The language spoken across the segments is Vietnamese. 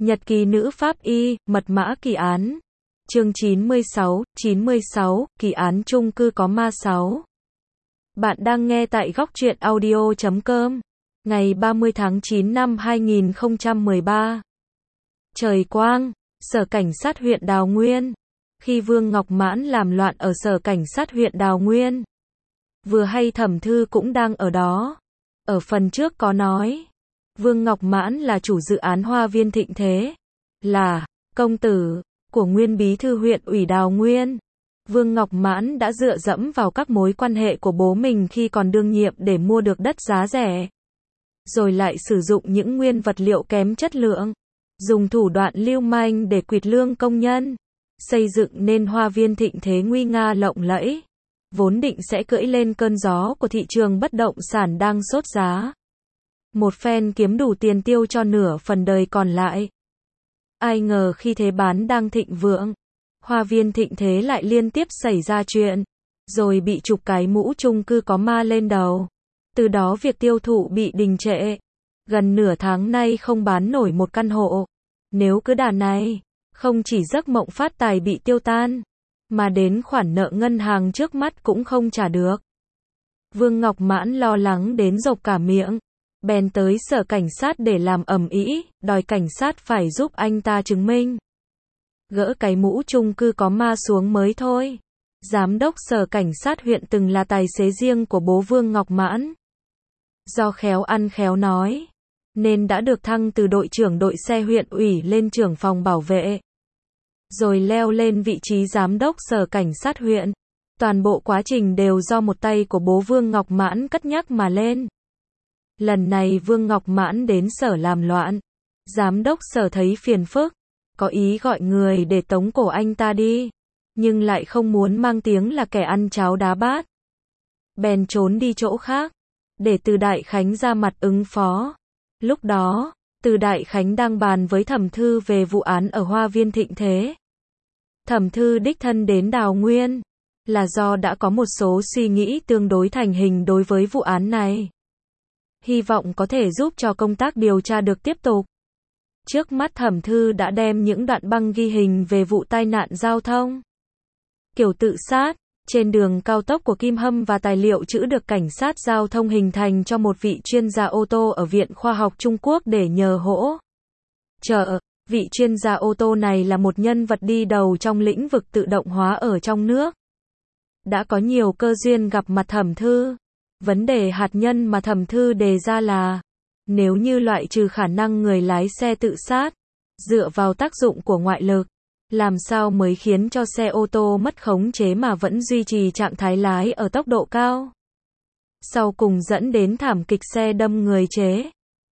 Nhật ký nữ pháp y, mật mã kỳ án. Chương 96, kỳ án chung cư có ma 6. Bạn đang nghe tại góc truyện audio.com. Ngày 30 tháng 9 năm 2013. Trời quang, Sở Cảnh sát huyện Đào Nguyên. Khi Vương Ngọc Mãn làm loạn ở Sở Cảnh sát huyện Đào Nguyên, vừa hay Thẩm Thư cũng đang ở đó. Ở phần trước có nói, Vương Ngọc Mãn là chủ dự án Hoa Viên Thịnh Thế, là công tử của nguyên bí thư huyện ủy Đào Nguyên. Vương Ngọc Mãn đã dựa dẫm vào các mối quan hệ của bố mình khi còn đương nhiệm để mua được đất giá rẻ, rồi lại sử dụng những nguyên vật liệu kém chất lượng, dùng thủ đoạn lưu manh để quỵt lương công nhân, xây dựng nên Hoa Viên Thịnh Thế nguy nga lộng lẫy, vốn định sẽ cưỡi lên cơn gió của thị trường bất động sản đang sốt giá. Một phen kiếm đủ tiền tiêu cho nửa phần đời còn lại. Ai ngờ khi thế bán đang thịnh vượng, Hoa Viên Thịnh Thế lại liên tiếp xảy ra chuyện, rồi bị chụp cái mũ chung cư có ma lên đầu. Từ đó việc tiêu thụ bị đình trệ. Gần nửa tháng nay không bán nổi một căn hộ. Nếu cứ đà này, không chỉ giấc mộng phát tài bị tiêu tan, mà đến khoản nợ ngân hàng trước mắt cũng không trả được. Vương Ngọc Mãn lo lắng đến rộp cả miệng, bèn tới Sở Cảnh sát để làm ầm ĩ, đòi cảnh sát phải giúp anh ta chứng minh. Gỡ cái mũ chung cư có ma xuống mới thôi. Giám đốc Sở Cảnh sát huyện từng là tài xế riêng của bố Vương Ngọc Mãn. Do khéo ăn khéo nói, nên đã được thăng từ đội trưởng đội xe huyện ủy lên trưởng phòng bảo vệ, rồi leo lên vị trí giám đốc Sở Cảnh sát huyện. Toàn bộ quá trình đều do một tay của bố Vương Ngọc Mãn cất nhắc mà lên. Lần này Vương Ngọc Mãn đến sở làm loạn, giám đốc sở thấy phiền phức, có ý gọi người để tống cổ anh ta đi, nhưng lại không muốn mang tiếng là kẻ ăn cháo đá bát, bèn trốn đi chỗ khác, để Từ Đại Khánh ra mặt ứng phó. Lúc đó, Từ Đại Khánh đang bàn với Thẩm Thư về vụ án ở Hoa Viên Thịnh Thế. Thẩm Thư đích thân đến Đào Nguyên, là do đã có một số suy nghĩ tương đối thành hình đối với vụ án này. Hy vọng có thể giúp cho công tác điều tra được tiếp tục. Trước mắt Thẩm Thư đã đem những đoạn băng ghi hình về vụ tai nạn giao thông, kiểu tự sát, trên đường cao tốc của Kim Hâm và tài liệu trữ được cảnh sát giao thông hình thành cho một vị chuyên gia ô tô ở Viện Khoa học Trung Quốc để nhờ hỗ trợ. Vị chuyên gia ô tô này là một nhân vật đi đầu trong lĩnh vực tự động hóa ở trong nước. Đã có nhiều cơ duyên gặp mặt Thẩm Thư. Vấn đề hạt nhân mà Thẩm Thư đề ra là, nếu như loại trừ khả năng người lái xe tự sát, dựa vào tác dụng của ngoại lực, làm sao mới khiến cho xe ô tô mất khống chế mà vẫn duy trì trạng thái lái ở tốc độ cao, sau cùng dẫn đến thảm kịch xe đâm người chế.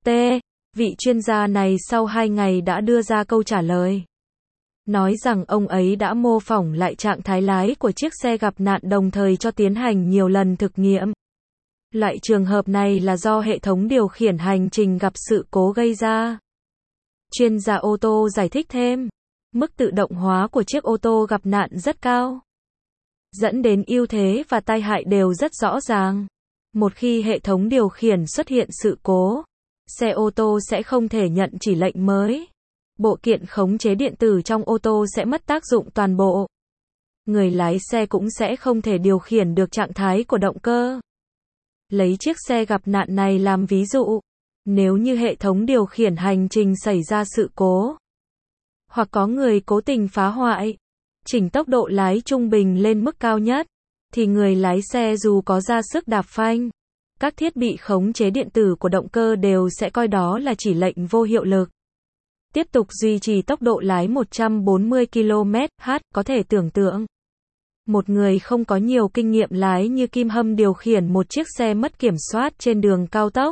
Vị chuyên gia này sau 2 ngày đã đưa ra câu trả lời, nói rằng ông ấy đã mô phỏng lại trạng thái lái của chiếc xe gặp nạn đồng thời cho tiến hành nhiều lần thực nghiệm. Loại trường hợp này là do hệ thống điều khiển hành trình gặp sự cố gây ra. Chuyên gia ô tô giải thích thêm, mức tự động hóa của chiếc ô tô gặp nạn rất cao, dẫn đến ưu thế và tai hại đều rất rõ ràng. Một khi hệ thống điều khiển xuất hiện sự cố, xe ô tô sẽ không thể nhận chỉ lệnh mới. Bộ kiện khống chế điện tử trong ô tô sẽ mất tác dụng toàn bộ. Người lái xe cũng sẽ không thể điều khiển được trạng thái của động cơ. Lấy chiếc xe gặp nạn này làm ví dụ, nếu như hệ thống điều khiển hành trình xảy ra sự cố, hoặc có người cố tình phá hoại, chỉnh tốc độ lái trung bình lên mức cao nhất, thì người lái xe dù có ra sức đạp phanh, các thiết bị khống chế điện tử của động cơ đều sẽ coi đó là chỉ lệnh vô hiệu lực. Tiếp tục duy trì tốc độ lái 140 km/h, có thể tưởng tượng. Một người không có nhiều kinh nghiệm lái như Kim Hâm điều khiển một chiếc xe mất kiểm soát trên đường cao tốc,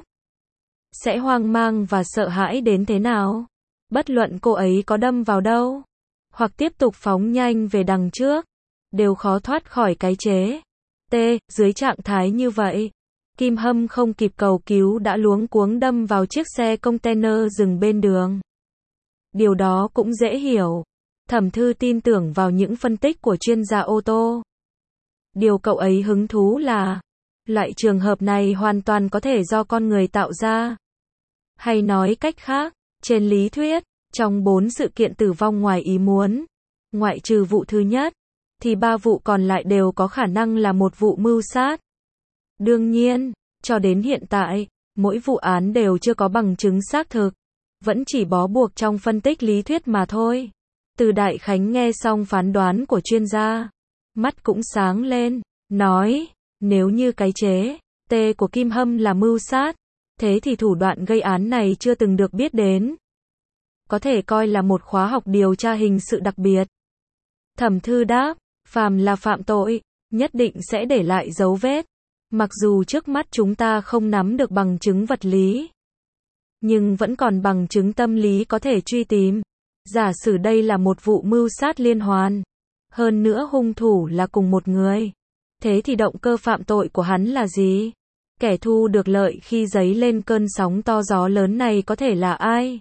sẽ hoang mang và sợ hãi đến thế nào. Bất luận cô ấy có đâm vào đâu, hoặc tiếp tục phóng nhanh về đằng trước, đều khó thoát khỏi cái chế. Dưới trạng thái như vậy, Kim Hâm không kịp cầu cứu đã luống cuống đâm vào chiếc xe container dừng bên đường. Điều đó cũng dễ hiểu. Thẩm Thư tin tưởng vào những phân tích của chuyên gia ô tô. Điều cậu ấy hứng thú là, loại trường hợp này hoàn toàn có thể do con người tạo ra. Hay nói cách khác, trên lý thuyết, Trong 4 sự kiện tử vong ngoài ý muốn, ngoại trừ vụ thứ nhất, thì 3 vụ còn lại đều có khả năng là một vụ mưu sát. Đương nhiên, cho đến hiện tại, mỗi vụ án đều chưa có bằng chứng xác thực, vẫn chỉ bó buộc trong phân tích lý thuyết mà thôi. Từ Đại Khánh nghe xong phán đoán của chuyên gia, mắt cũng sáng lên, nói, nếu như cái chế T của Kim Hâm là mưu sát, thế thì thủ đoạn gây án này chưa từng được biết đến. Có thể coi là một khóa học điều tra hình sự đặc biệt. Thẩm Thư đáp, phàm là phạm tội, nhất định sẽ để lại dấu vết. Mặc dù trước mắt chúng ta không nắm được bằng chứng vật lý, nhưng vẫn còn bằng chứng tâm lý có thể truy tìm. Giả sử đây là một vụ mưu sát liên hoàn, hơn nữa hung thủ là cùng một người. Thế thì động cơ phạm tội của hắn là gì? Kẻ thu được lợi khi dấy lên cơn sóng to gió lớn này có thể là ai?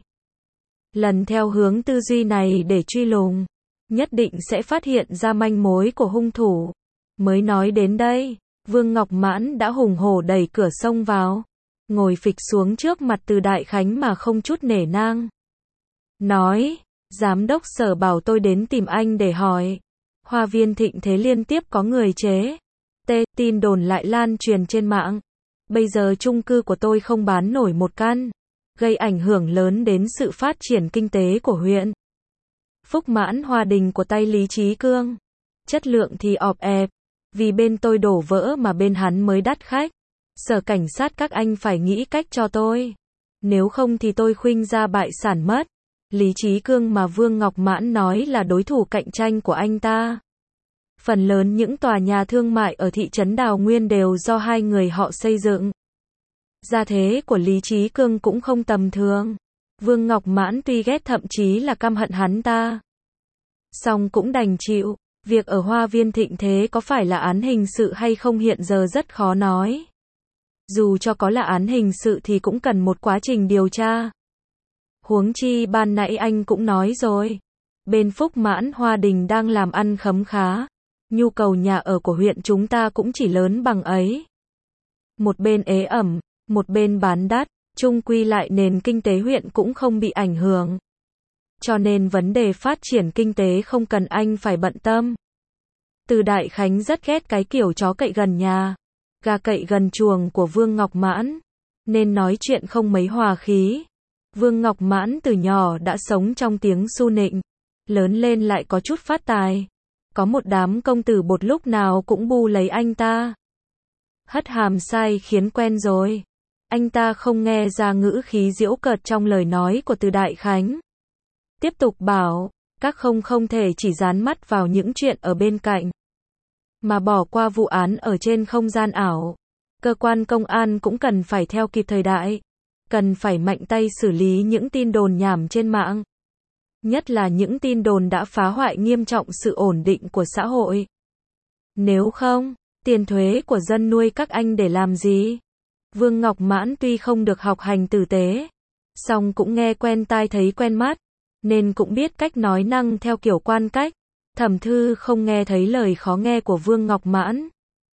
Lần theo hướng tư duy này để truy lùng, nhất định sẽ phát hiện ra manh mối của hung thủ. Mới nói đến đây, Vương Ngọc Mãn đã hùng hổ đẩy cửa xông vào, ngồi phịch xuống trước mặt Từ Đại Khánh mà không chút nể nang. Nói, giám đốc Sở bảo tôi đến tìm anh để hỏi. Hoa viên Thịnh Thế liên tiếp có người chế tin đồn lại lan truyền trên mạng. Bây giờ chung cư của tôi không bán nổi một căn, gây ảnh hưởng lớn đến sự phát triển kinh tế của huyện. Phúc Mãn Hoa Đình của tay Lý Chí Cương, chất lượng thì ọp ẹp, vì bên tôi đổ vỡ mà bên hắn mới đắt khách. Sở cảnh sát các anh phải nghĩ cách cho tôi, nếu không thì tôi khuynh ra bại sản mất. Lý Chí Cương mà Vương Ngọc Mãn nói là đối thủ cạnh tranh của anh ta. Phần lớn những tòa nhà thương mại ở thị trấn Đào Nguyên đều do hai người họ xây dựng. Gia thế của Lý Chí Cương cũng không tầm thường. Vương Ngọc Mãn tuy ghét thậm chí là căm hận hắn ta, song cũng đành chịu. Việc ở Hoa viên Thịnh Thế có phải là án hình sự hay không hiện giờ rất khó nói. Dù cho có là án hình sự thì cũng cần một quá trình điều tra. Huống chi ban nãy anh cũng nói rồi, bên Phúc Mãn Hoa Đình đang làm ăn khấm khá, nhu cầu nhà ở của huyện chúng ta cũng chỉ lớn bằng ấy. Một bên ế ẩm, một bên bán đắt, chung quy lại nền kinh tế huyện cũng không bị ảnh hưởng. Cho nên vấn đề phát triển kinh tế không cần anh phải bận tâm. Từ Đại Khánh rất ghét cái kiểu chó cậy gần nhà, gà cậy gần chuồng của Vương Ngọc Mãn, nên nói chuyện không mấy hòa khí. Vương Ngọc Mãn từ nhỏ đã sống trong tiếng su nịnh, lớn lên lại có chút phát tài. Có một đám công tử bột lúc nào cũng bu lấy anh ta. Hất hàm sai khiến quen rồi. Anh ta không nghe ra ngữ khí giễu cợt trong lời nói của Từ Đại Khánh. Tiếp tục bảo, các không thể chỉ dán mắt vào những chuyện ở bên cạnh, mà bỏ qua vụ án ở trên không gian ảo. Cơ quan công an cũng cần phải theo kịp thời đại, cần phải mạnh tay xử lý những tin đồn nhảm trên mạng. Nhất là những tin đồn đã phá hoại nghiêm trọng sự ổn định của xã hội. Nếu không, tiền thuế của dân nuôi các anh để làm gì? Vương Ngọc Mãn tuy không được học hành tử tế, song cũng nghe quen tai thấy quen mắt, nên cũng biết cách nói năng theo kiểu quan cách. Thẩm Thư không nghe thấy lời khó nghe của Vương Ngọc Mãn,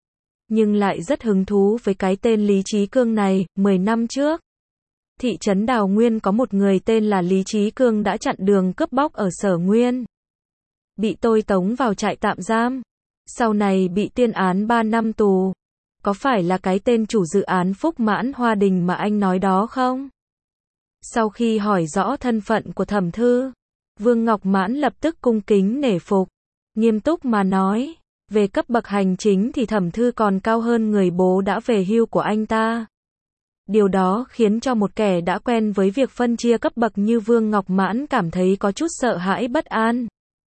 nhưng lại rất hứng thú với cái tên Lý Chí Cương này. 10 năm trước, thị trấn Đào Nguyên có một người tên là Lý Chí Cương đã chặn đường cướp bóc ở Sở Nguyên, bị tôi tống vào trại tạm giam, sau này bị tuyên án 3 năm tù. Có phải là cái tên chủ dự án Phúc Mãn Hoa Đình mà anh nói đó không? Sau khi hỏi rõ thân phận của Thẩm Thư, Vương Ngọc Mãn lập tức cung kính nể phục, nghiêm túc mà nói, về cấp bậc hành chính thì Thẩm Thư còn cao hơn người bố đã về hưu của anh ta. Điều đó khiến cho một kẻ đã quen với việc phân chia cấp bậc như Vương Ngọc Mãn cảm thấy có chút sợ hãi bất an.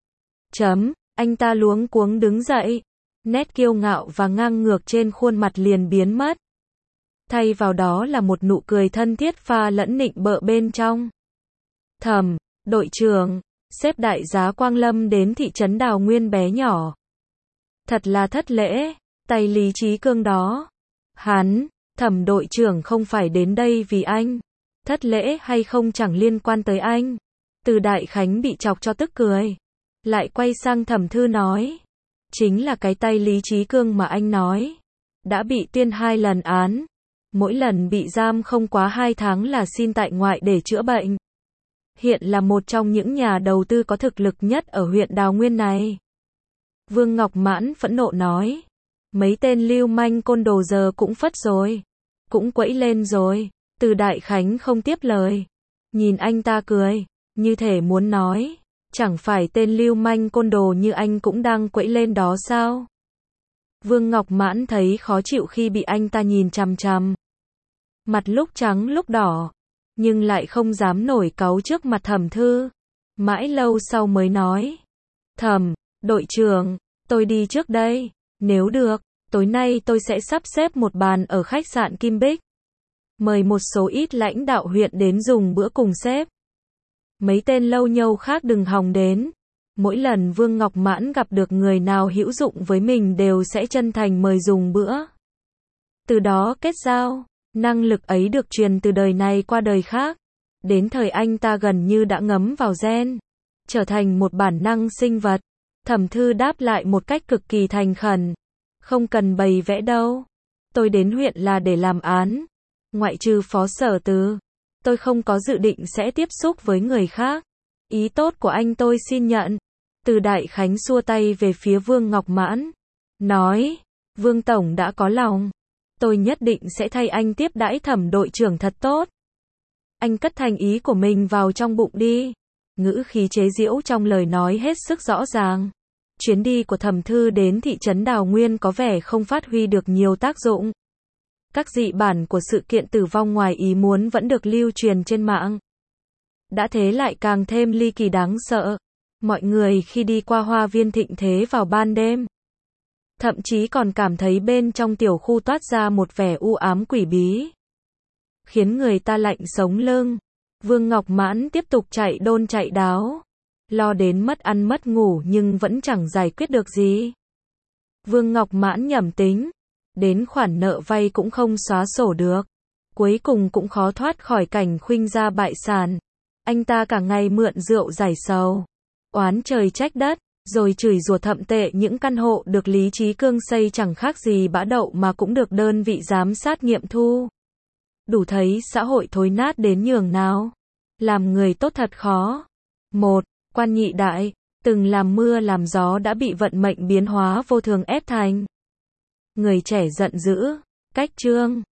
Anh ta luống cuống đứng dậy, nét kiêu ngạo và ngang ngược trên khuôn mặt liền biến mất. Thay vào đó là một nụ cười thân thiết pha lẫn nịnh bợ bên trong. Thẩm đội trưởng, xếp đại giá Quang Lâm đến thị trấn Đào Nguyên bé nhỏ. Thật là thất lễ, tay Lý Chí Cương đó. Thẩm đội trưởng không phải đến đây vì anh. Thất lễ hay không chẳng liên quan tới anh. Từ Đại Khánh bị chọc cho tức cười. Lại quay sang Thẩm Thư nói. Chính là cái tay Lý Chí Cương mà anh nói. Đã bị tuyên 2 lần án. Mỗi lần bị giam không quá 2 tháng là xin tại ngoại để chữa bệnh. hiện là một trong những nhà đầu tư có thực lực nhất ở huyện Đào Nguyên này. Vương Ngọc Mãn phẫn nộ nói, mấy tên lưu manh côn đồ giờ cũng phất rồi, cũng quẫy lên rồi. Từ Đại Khánh không tiếp lời, nhìn anh ta cười, như thể muốn nói, chẳng phải tên lưu manh côn đồ như anh cũng đang quẫy lên đó sao? Vương Ngọc Mãn thấy khó chịu khi bị anh ta nhìn chằm chằm. Mặt lúc trắng lúc đỏ, nhưng lại không dám nổi cáu trước mặt Thẩm Thư. Mãi lâu sau mới nói, Thẩm đội trưởng, tôi đi trước đây, nếu được, tối nay tôi sẽ sắp xếp một bàn ở khách sạn Kim Bích. Mời một số ít lãnh đạo huyện đến dùng bữa cùng sếp. Mấy tên lâu nhâu khác đừng hòng đến. Mỗi lần Vương Ngọc Mãn gặp được người nào hữu dụng với mình đều sẽ chân thành mời dùng bữa. Từ đó kết giao, năng lực ấy được truyền từ đời này qua đời khác. Đến thời anh ta gần như đã ngấm vào gen, trở thành một bản năng sinh vật. Thẩm Thư đáp lại một cách cực kỳ thành khẩn. Không cần bày vẽ đâu. Tôi đến huyện là để làm án. Ngoại trừ Phó Sở Từ, tôi không có dự định sẽ tiếp xúc với người khác. Ý tốt của anh tôi xin nhận. Từ Đại Khánh xua tay về phía Vương Ngọc Mãn, nói, Vương Tổng đã có lòng. Tôi nhất định sẽ thay anh tiếp đãi Thẩm đội trưởng thật tốt. Anh cất thành ý của mình vào trong bụng đi. Ngữ khí chế giễu trong lời nói hết sức rõ ràng. Chuyến đi của Thẩm Thư đến thị trấn Đào Nguyên có vẻ không phát huy được nhiều tác dụng. Các dị bản của sự kiện tử vong ngoài ý muốn vẫn được lưu truyền trên mạng. Đã thế lại càng thêm ly kỳ đáng sợ. Mọi người khi đi qua hoa viên Thịnh Thế vào ban đêm, thậm chí còn cảm thấy bên trong tiểu khu toát ra một vẻ u ám quỷ bí, khiến người ta lạnh sống lưng. Vương Ngọc Mãn tiếp tục chạy đôn chạy đáo, lo đến mất ăn mất ngủ nhưng vẫn chẳng giải quyết được gì. Vương Ngọc Mãn nhẩm tính, đến khoản nợ vay cũng không xóa sổ được, cuối cùng cũng khó thoát khỏi cảnh khuynh gia bại sản. Anh ta cả ngày mượn rượu giải sầu, oán trời trách đất, rồi chửi rủa thậm tệ những căn hộ được Lý Trí Cương xây chẳng khác gì bã đậu mà cũng được đơn vị giám sát nghiệm thu. Đủ thấy xã hội thối nát đến nhường nào. Làm người tốt thật khó. Một, Quan Nhị Đại, từng làm mưa làm gió đã bị vận mệnh biến hóa vô thường ép thành người trẻ giận dữ. Cách chương